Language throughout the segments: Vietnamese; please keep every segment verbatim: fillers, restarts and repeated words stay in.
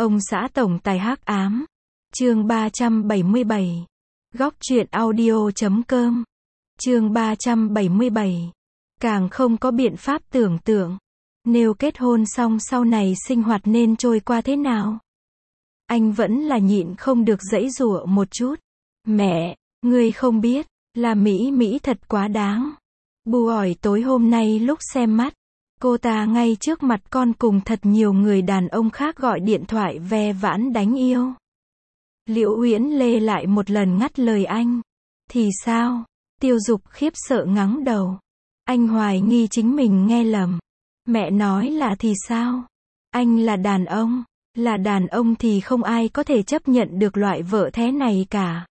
Ông xã tổng tài hắc ám. Chương ba trăm bảy mươi bảy. Góc truyện audio chấm com. Chương ba trăm bảy mươi bảy. Càng không có biện pháp tưởng tượng, nếu kết hôn xong sau này sinh hoạt nên trôi qua thế nào. Anh vẫn là nhịn không được giãy giụa một chút. Mẹ, ngươi không biết, là Mỹ Mỹ thật quá đáng. Bu ỏi tối hôm nay lúc xem mắt, cô ta ngay trước mặt con cùng thật nhiều người đàn ông khác gọi điện thoại ve vãn đánh yêu. Liễu Uyển Lê lại một lần ngắt lời anh. Thì sao? Tiêu Dục khiếp sợ ngắng đầu. Anh hoài nghi chính mình nghe lầm. Mẹ nói là thì sao? Anh là đàn ông. Là đàn ông thì không ai có thể chấp nhận được loại vợ thế này cả.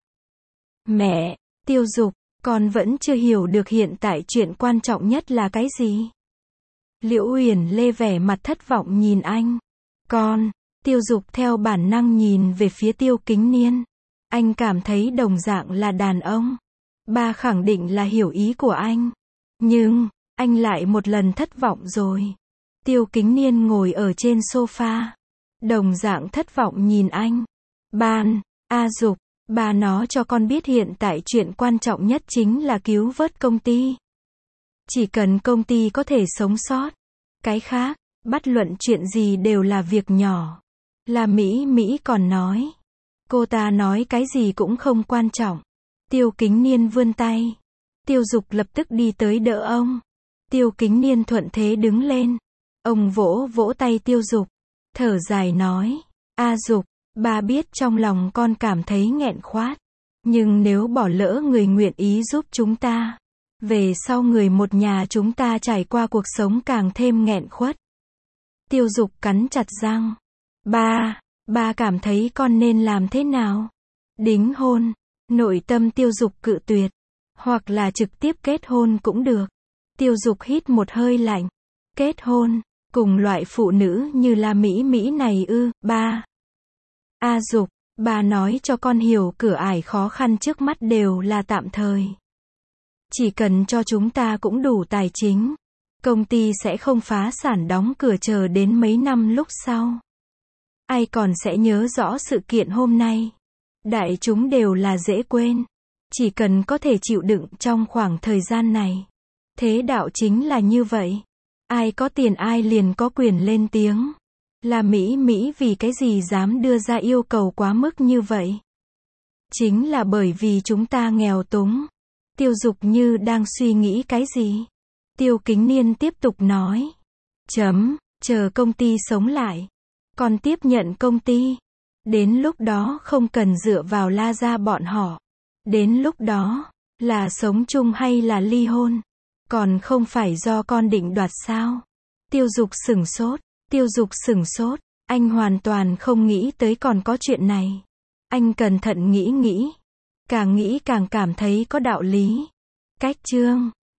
Mẹ, Tiêu Dục, con vẫn chưa hiểu được hiện tại chuyện quan trọng nhất là cái gì? Liễu Uyển Lê vẻ mặt thất vọng nhìn anh. Con, Tiêu Dục theo bản năng nhìn về phía Tiêu Kính Niên. Anh cảm thấy đồng dạng là đàn ông. Ba khẳng định là hiểu ý của anh. Nhưng, anh lại một lần thất vọng rồi. Tiêu Kính Niên ngồi ở trên sofa. Đồng dạng thất vọng nhìn anh. Ban, A Dục, bà nói cho con biết hiện tại chuyện quan trọng nhất chính là cứu vớt công ty. Chỉ cần công ty có thể sống sót. Cái khác, bất luận chuyện gì đều là việc nhỏ. Là Mỹ Mỹ còn nói. Cô ta nói cái gì cũng không quan trọng. Tiêu Kính Niên vươn tay. Tiêu Dục lập tức đi tới đỡ ông. Tiêu Kính Niên thuận thế đứng lên. Ông vỗ vỗ tay Tiêu Dục. Thở dài nói. A Dục, bà biết trong lòng con cảm thấy nghẹn khoát. Nhưng nếu bỏ lỡ người nguyện ý giúp chúng ta, về sau người một nhà chúng ta trải qua cuộc sống càng thêm nghẹn khuất. Tiêu Dục cắn chặt răng. Ba, ba cảm thấy con nên làm thế nào? Đính hôn. Nội tâm Tiêu Dục cự tuyệt. Hoặc là trực tiếp kết hôn cũng được. Tiêu Dục hít một hơi lạnh. Kết hôn. Cùng loại phụ nữ như là Mỹ Mỹ này ư? Ba. A Dục, bà nói cho con hiểu cửa ải khó khăn trước mắt đều là tạm thời. Chỉ cần cho chúng ta cũng đủ tài chính, công ty sẽ không phá sản đóng cửa chờ đến mấy năm lúc sau. Ai còn sẽ nhớ rõ sự kiện hôm nay. Đại chúng đều là dễ quên. Chỉ cần có thể chịu đựng trong khoảng thời gian này. Thế đạo chính là như vậy. Ai có tiền ai liền có quyền lên tiếng. Là Mỹ Mỹ vì cái gì dám đưa ra yêu cầu quá mức như vậy? Chính là bởi vì chúng ta nghèo túng. Tiêu Dục như đang suy nghĩ cái gì? Tiêu Kính Niên tiếp tục nói. Chấm, chờ công ty sống lại. Còn tiếp nhận công ty. Đến lúc đó không cần dựa vào La gia bọn họ. Đến lúc đó, là sống chung hay là ly hôn? Còn không phải do con định đoạt sao? Tiêu Dục sửng sốt. Tiêu Dục sửng sốt. Anh hoàn toàn không nghĩ tới còn có chuyện này. Anh cẩn thận nghĩ nghĩ. Càng nghĩ càng cảm thấy có đạo lý. Cách chương.